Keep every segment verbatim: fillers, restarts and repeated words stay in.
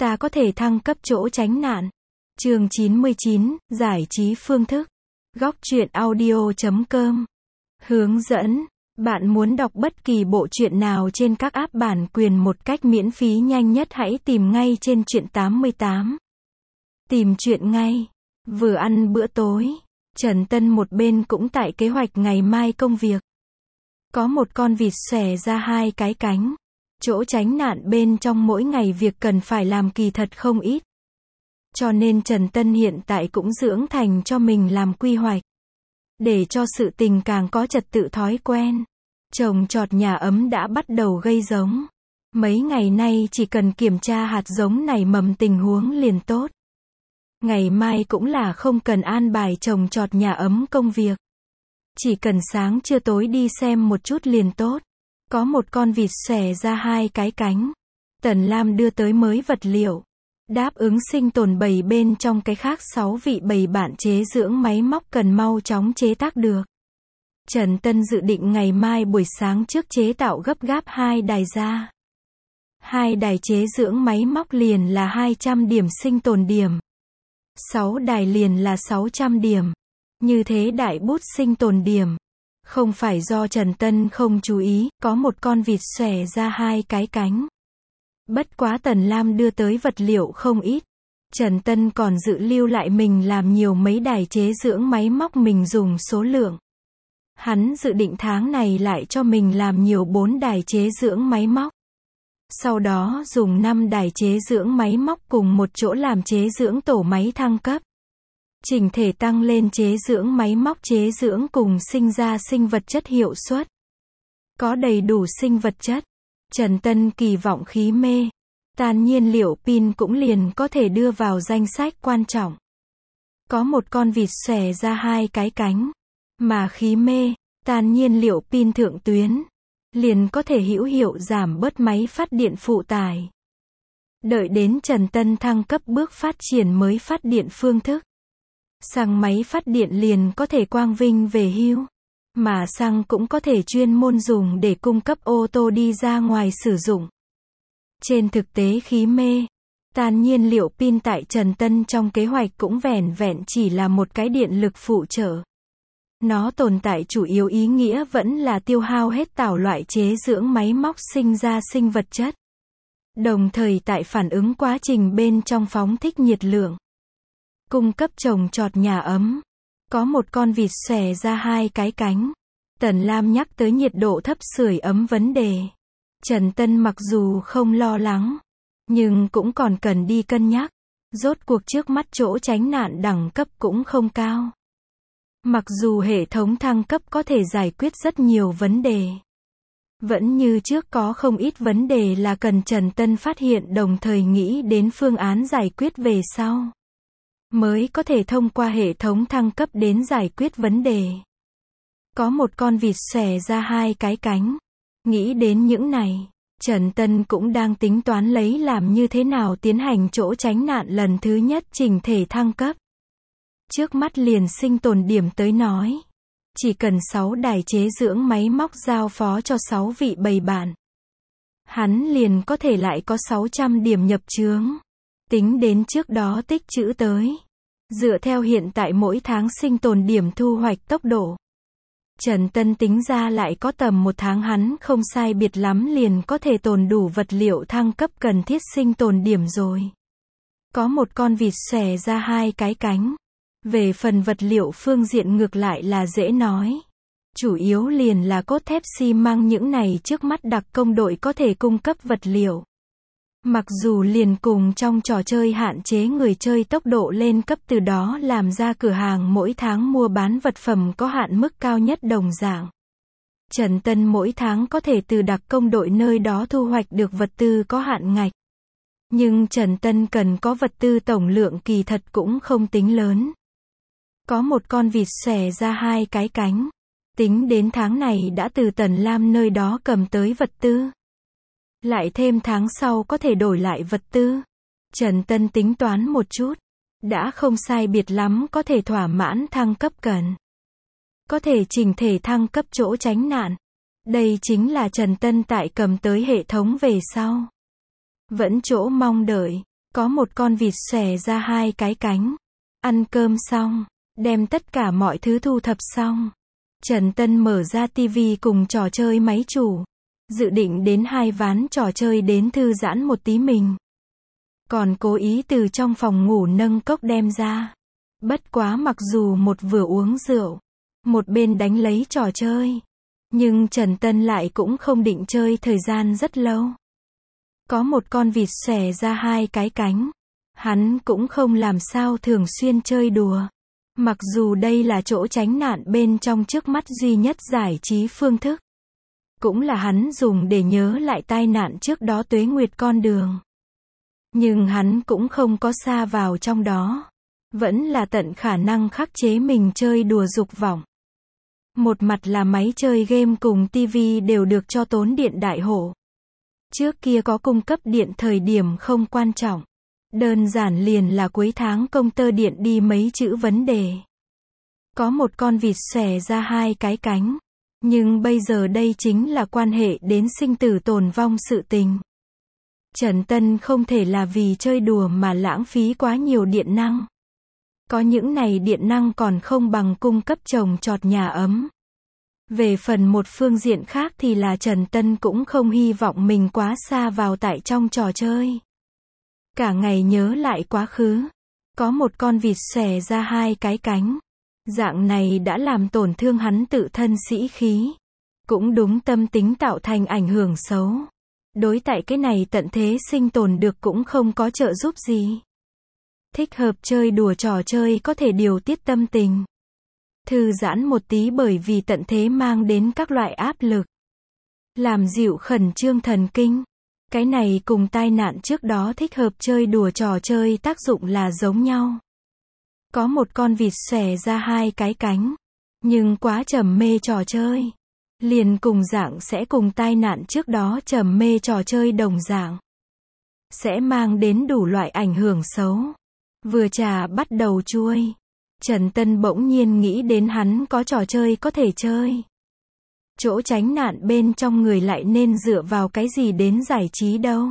ta có thể thăng cấp chỗ tránh nạn. Chương chín mươi chín, giải trí phương thức. Góc truyện audio chấm com. Hướng dẫn. Bạn muốn đọc bất kỳ bộ truyện nào trên các app bản quyền một cách miễn phí nhanh nhất, hãy tìm ngay trên Truyện tám mươi tám. Tìm truyện ngay. Vừa ăn bữa tối, Trần Tân một bên cũng tại kế hoạch ngày mai công việc. Có một con vịt xòe ra hai cái cánh. Chỗ tránh nạn bên trong mỗi ngày việc cần phải làm kỳ thật không ít. Cho nên Trần Tân hiện tại cũng dưỡng thành cho mình làm quy hoạch. Để cho sự tình càng có trật tự thói quen. Trồng trọt nhà ấm đã bắt đầu gây giống. Mấy ngày nay chỉ cần kiểm tra hạt giống nảy mầm tình huống liền tốt. Ngày mai cũng là không cần an bài trồng trọt nhà ấm công việc. Chỉ cần sáng trưa tối đi xem một chút liền tốt. Có một con vịt xòe ra hai cái cánh. Tần Lam đưa tới mới vật liệu. Đáp ứng sinh tồn bầy bên trong cái khác sáu vị bầy bạn chế dưỡng máy móc cần mau chóng chế tác được. Trần Tân dự định ngày mai buổi sáng trước chế tạo gấp gáp hai đài ra. Hai đài chế dưỡng máy móc liền là hai trăm điểm sinh tồn điểm. sáu đài liền là sáu trăm điểm. Như thế đại bút sinh tồn điểm. Không phải do Trần Tân không chú ý, có một con vịt xòe ra hai cái cánh. Bất quá Tần Lam đưa tới vật liệu không ít. Trần Tân còn dự lưu lại mình làm nhiều mấy đài chế dưỡng máy móc mình dùng số lượng. Hắn dự định tháng này lại cho mình làm nhiều bốn đài chế dưỡng máy móc. Sau đó dùng năm đài chế dưỡng máy móc cùng một chỗ làm chế dưỡng tổ máy thăng cấp. Chỉnh thể tăng lên chế dưỡng máy móc chế dưỡng cùng sinh ra sinh vật chất hiệu suất. Có đầy đủ sinh vật chất. Trần Tân kỳ vọng khí mê, tan nhiên liệu pin cũng liền có thể đưa vào danh sách quan trọng. Có một con vịt xòe ra hai cái cánh. Mà khí mê, tan nhiên liệu pin thượng tuyến. Liền có thể hữu hiệu giảm bớt máy phát điện phụ tải. Đợi đến Trần Tân thăng cấp bước phát triển mới phát điện phương thức. Xăng máy phát điện liền có thể quang vinh về hưu. Mà xăng cũng có thể chuyên môn dùng để cung cấp ô tô đi ra ngoài sử dụng. Trên thực tế khí mê, tan nhiên liệu pin tại Trần Tân trong kế hoạch cũng vẻn vẹn chỉ là một cái điện lực phụ trợ. Nó tồn tại chủ yếu ý nghĩa vẫn là tiêu hao hết tảo loại chế dưỡng máy móc sinh ra sinh vật chất. Đồng thời tại phản ứng quá trình bên trong phóng thích nhiệt lượng. Cung cấp trồng trọt nhà ấm. Có một con vịt xòe ra hai cái cánh. Tần Lam nhắc tới nhiệt độ thấp sưởi ấm vấn đề. Trần Tân mặc dù không lo lắng, nhưng cũng còn cần đi cân nhắc. Rốt cuộc trước mắt chỗ tránh nạn đẳng cấp cũng không cao. Mặc dù hệ thống thăng cấp có thể giải quyết rất nhiều vấn đề. Vẫn như trước có không ít vấn đề là cần Trần Tân phát hiện đồng thời nghĩ đến phương án giải quyết về sau. Mới có thể thông qua hệ thống thăng cấp đến giải quyết vấn đề. Có một con vịt xòe ra hai cái cánh. Nghĩ đến những này, Trần Tân cũng đang tính toán lấy làm như thế nào tiến hành chỗ tránh nạn lần thứ nhất chỉnh thể thăng cấp. Trước mắt liền sinh tồn điểm tới nói. Chỉ cần sáu đài chế dưỡng máy móc giao phó cho sáu vị bầy bạn. Hắn liền có thể lại có sáu trăm điểm nhập chướng. Tính đến trước đó tích trữ tới. Dựa theo hiện tại mỗi tháng sinh tồn điểm thu hoạch tốc độ. Trần Tân tính ra lại có tầm một tháng hắn không sai biệt lắm liền có thể tồn đủ vật liệu thăng cấp cần thiết sinh tồn điểm rồi. Có một con vịt xòe ra hai cái cánh. Về phần vật liệu phương diện ngược lại là dễ nói. Chủ yếu liền là cốt thép xi măng những này trước mắt đặc công đội có thể cung cấp vật liệu. Mặc dù liền cùng trong trò chơi hạn chế người chơi tốc độ lên cấp từ đó làm ra cửa hàng mỗi tháng mua bán vật phẩm có hạn mức cao nhất đồng dạng. Trần Tân mỗi tháng có thể từ đặc công đội nơi đó thu hoạch được vật tư có hạn ngạch. Nhưng Trần Tân cần có vật tư tổng lượng kỳ thật cũng không tính lớn. Có một con vịt xòe ra hai cái cánh. Tính đến tháng này đã từ Tần Lam nơi đó cầm tới vật tư. Lại thêm tháng sau có thể đổi lại vật tư. Trần Tân tính toán một chút. Đã không sai biệt lắm có thể thỏa mãn thăng cấp cần. Có thể chỉnh thể thăng cấp chỗ tránh nạn. Đây chính là Trần Tân tại cầm tới hệ thống về sau. Vẫn chỗ mong đợi. Có một con vịt xòe ra hai cái cánh. Ăn cơm xong, đem tất cả mọi thứ thu thập xong, Trần Tân mở ra tivi cùng trò chơi máy chủ. Dự định đến hai ván trò chơi đến thư giãn một tí mình. Còn cố ý từ trong phòng ngủ nâng cốc đem ra. Bất quá mặc dù một vừa uống rượu, một bên đánh lấy trò chơi, nhưng Trần Tân lại cũng không định chơi thời gian rất lâu. Có một con vịt xòe ra hai cái cánh. Hắn cũng không làm sao thường xuyên chơi đùa. Mặc dù đây là chỗ tránh nạn bên trong trước mắt duy nhất giải trí phương thức. Cũng là hắn dùng để nhớ lại tai nạn trước đó tuế nguyệt con đường. Nhưng hắn cũng không có sa vào trong đó. Vẫn là tận khả năng khắc chế mình chơi đùa dục vọng. Một mặt là máy chơi game cùng tivi đều được cho tốn điện đại hộ. Trước kia có cung cấp điện thời điểm không quan trọng. Đơn giản liền là cuối tháng công tơ điện đi mấy chữ vấn đề. Có một con vịt xòe ra hai cái cánh. Nhưng bây giờ đây chính là quan hệ đến sinh tử tồn vong sự tình. Trần Tân không thể là vì chơi đùa mà lãng phí quá nhiều điện năng. Có những này điện năng còn không bằng cung cấp trồng trọt nhà ấm. Về phần một phương diện khác thì là Trần Tân cũng không hy vọng mình quá xa vào tại trong trò chơi. Cả ngày nhớ lại quá khứ. Có một con vịt xòe ra hai cái cánh. Dạng này đã làm tổn thương hắn tự thân sĩ khí. Cũng đúng tâm tính tạo thành ảnh hưởng xấu. Đối tại cái này tận thế sinh tồn được cũng không có trợ giúp gì. Thích hợp chơi đùa trò chơi có thể điều tiết tâm tình. Thư giãn một tí bởi vì tận thế mang đến các loại áp lực. Làm dịu khẩn trương thần kinh. Cái này cùng tai nạn trước đó thích hợp chơi đùa trò chơi tác dụng là giống nhau. Có một con vịt xòe ra hai cái cánh. Nhưng quá trầm mê trò chơi. Liền cùng dạng sẽ cùng tai nạn trước đó trầm mê trò chơi đồng dạng. Sẽ mang đến đủ loại ảnh hưởng xấu. Vừa trà bắt đầu chuôi. Trần Tân bỗng nhiên nghĩ đến hắn có trò chơi có thể chơi. Chỗ tránh nạn bên trong người lại nên dựa vào cái gì đến giải trí đâu.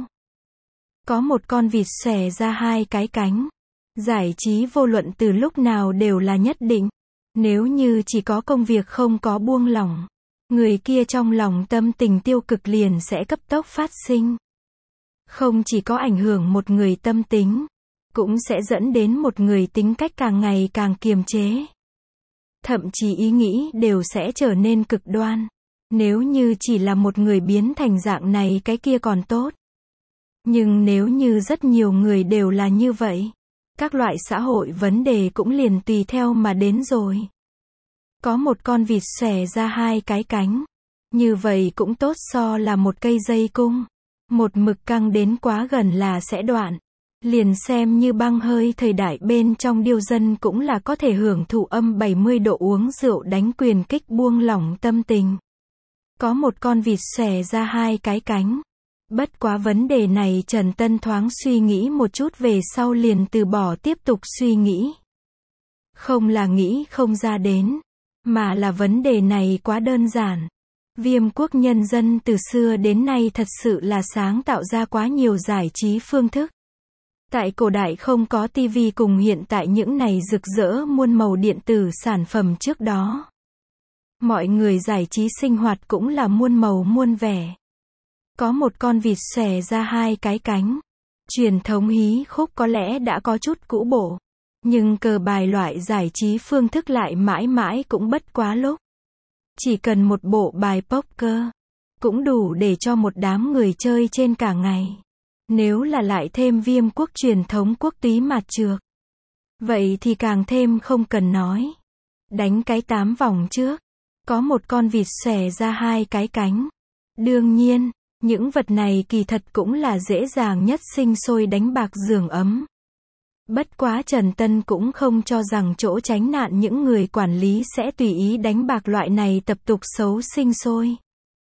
Có một con vịt xòe ra hai cái cánh. Giải trí vô luận từ lúc nào đều là nhất định. Nếu như chỉ có công việc không có buông lỏng, người kia trong lòng tâm tình tiêu cực liền sẽ cấp tốc phát sinh. Không chỉ có ảnh hưởng một người tâm tính, cũng sẽ dẫn đến một người tính cách càng ngày càng kiềm chế. Thậm chí ý nghĩ đều sẽ trở nên cực đoan. Nếu như chỉ là một người biến thành dạng này cái kia còn tốt. Nhưng nếu như rất nhiều người đều là như vậy, các loại xã hội vấn đề cũng liền tùy theo mà đến rồi. Có một con vịt xòe ra hai cái cánh. Như vậy cũng tốt so là một cây dây cung. Một mực căng đến quá gần là sẽ đoạn. Liền xem như băng hơi thời đại bên trong điêu dân cũng là có thể hưởng thụ âm bảy mươi độ uống rượu đánh quyền kích buông lỏng tâm tình. Có một con vịt xòe ra hai cái cánh. Bất quá vấn đề này Trần Tân thoáng suy nghĩ một chút về sau liền từ bỏ tiếp tục suy nghĩ. Không là nghĩ không ra đến, mà là vấn đề này quá đơn giản. Viêm quốc nhân dân từ xưa đến nay thật sự là sáng tạo ra quá nhiều giải trí phương thức. Tại cổ đại không có tivi cùng hiện tại những này rực rỡ muôn màu điện tử sản phẩm trước đó. Mọi người giải trí sinh hoạt cũng là muôn màu muôn vẻ. Có một con vịt xòe ra hai cái cánh. Truyền thống hí khúc có lẽ đã có chút cũ bổ. Nhưng cờ bài loại giải trí phương thức lại mãi mãi cũng bất quá lúc. Chỉ cần một bộ bài poker, cũng đủ để cho một đám người chơi trên cả ngày. Nếu là lại thêm viêm quốc truyền thống quốc túy mạt trược, vậy thì càng thêm không cần nói. Đánh cái tám vòng trước, có một con vịt xòe ra hai cái cánh. Đương nhiên, những vật này kỳ thật cũng là dễ dàng nhất sinh sôi đánh bạc giường ấm. Bất quá Trần Tân cũng không cho rằng chỗ tránh nạn những người quản lý sẽ tùy ý đánh bạc loại này tập tục xấu sinh sôi.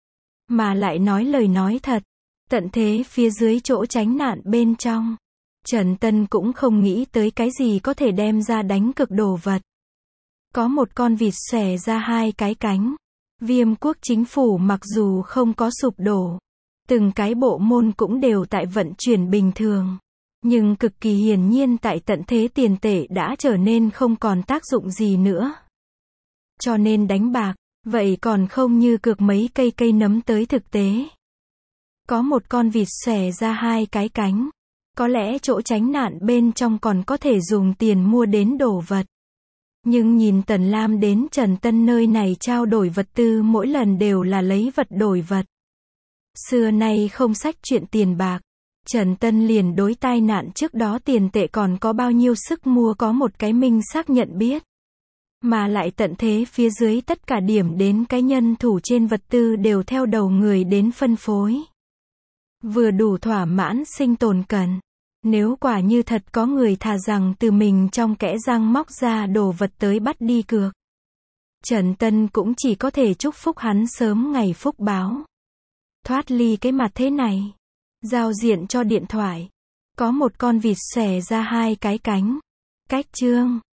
Mà lại nói lời nói thật, tận thế phía dưới chỗ tránh nạn bên trong, Trần Tân cũng không nghĩ tới cái gì có thể đem ra đánh cực đồ vật. Có một con vịt xòe ra hai cái cánh. Viêm quốc chính phủ mặc dù không có sụp đổ, từng cái bộ môn cũng đều tại vận chuyển bình thường. Nhưng cực kỳ hiển nhiên tại tận thế tiền tệ đã trở nên không còn tác dụng gì nữa. Cho nên đánh bạc, vậy còn không như cược mấy cây cây nấm tới thực tế. Có một con vịt xòe ra hai cái cánh. Có lẽ chỗ tránh nạn bên trong còn có thể dùng tiền mua đến đồ vật. Nhưng nhìn Tần Lam đến Trần Tân nơi này trao đổi vật tư mỗi lần đều là lấy vật đổi vật. Xưa nay không xách chuyện tiền bạc. Trần Tân liền đối tai nạn trước đó tiền tệ còn có bao nhiêu sức mua có một cái minh xác nhận biết. Mà lại tận thế phía dưới tất cả điểm đến cái nhân thủ trên vật tư đều theo đầu người đến phân phối. Vừa đủ thỏa mãn sinh tồn cần. Nếu quả như thật có người thà rằng từ mình trong kẽ răng móc ra đồ vật tới bắt đi cược. Trần Tân cũng chỉ có thể chúc phúc hắn sớm ngày phúc báo. Thoát ly cái mặt thế này. Giao diện cho điện thoại. Có một con vịt xòe ra hai cái cánh. Cách chương.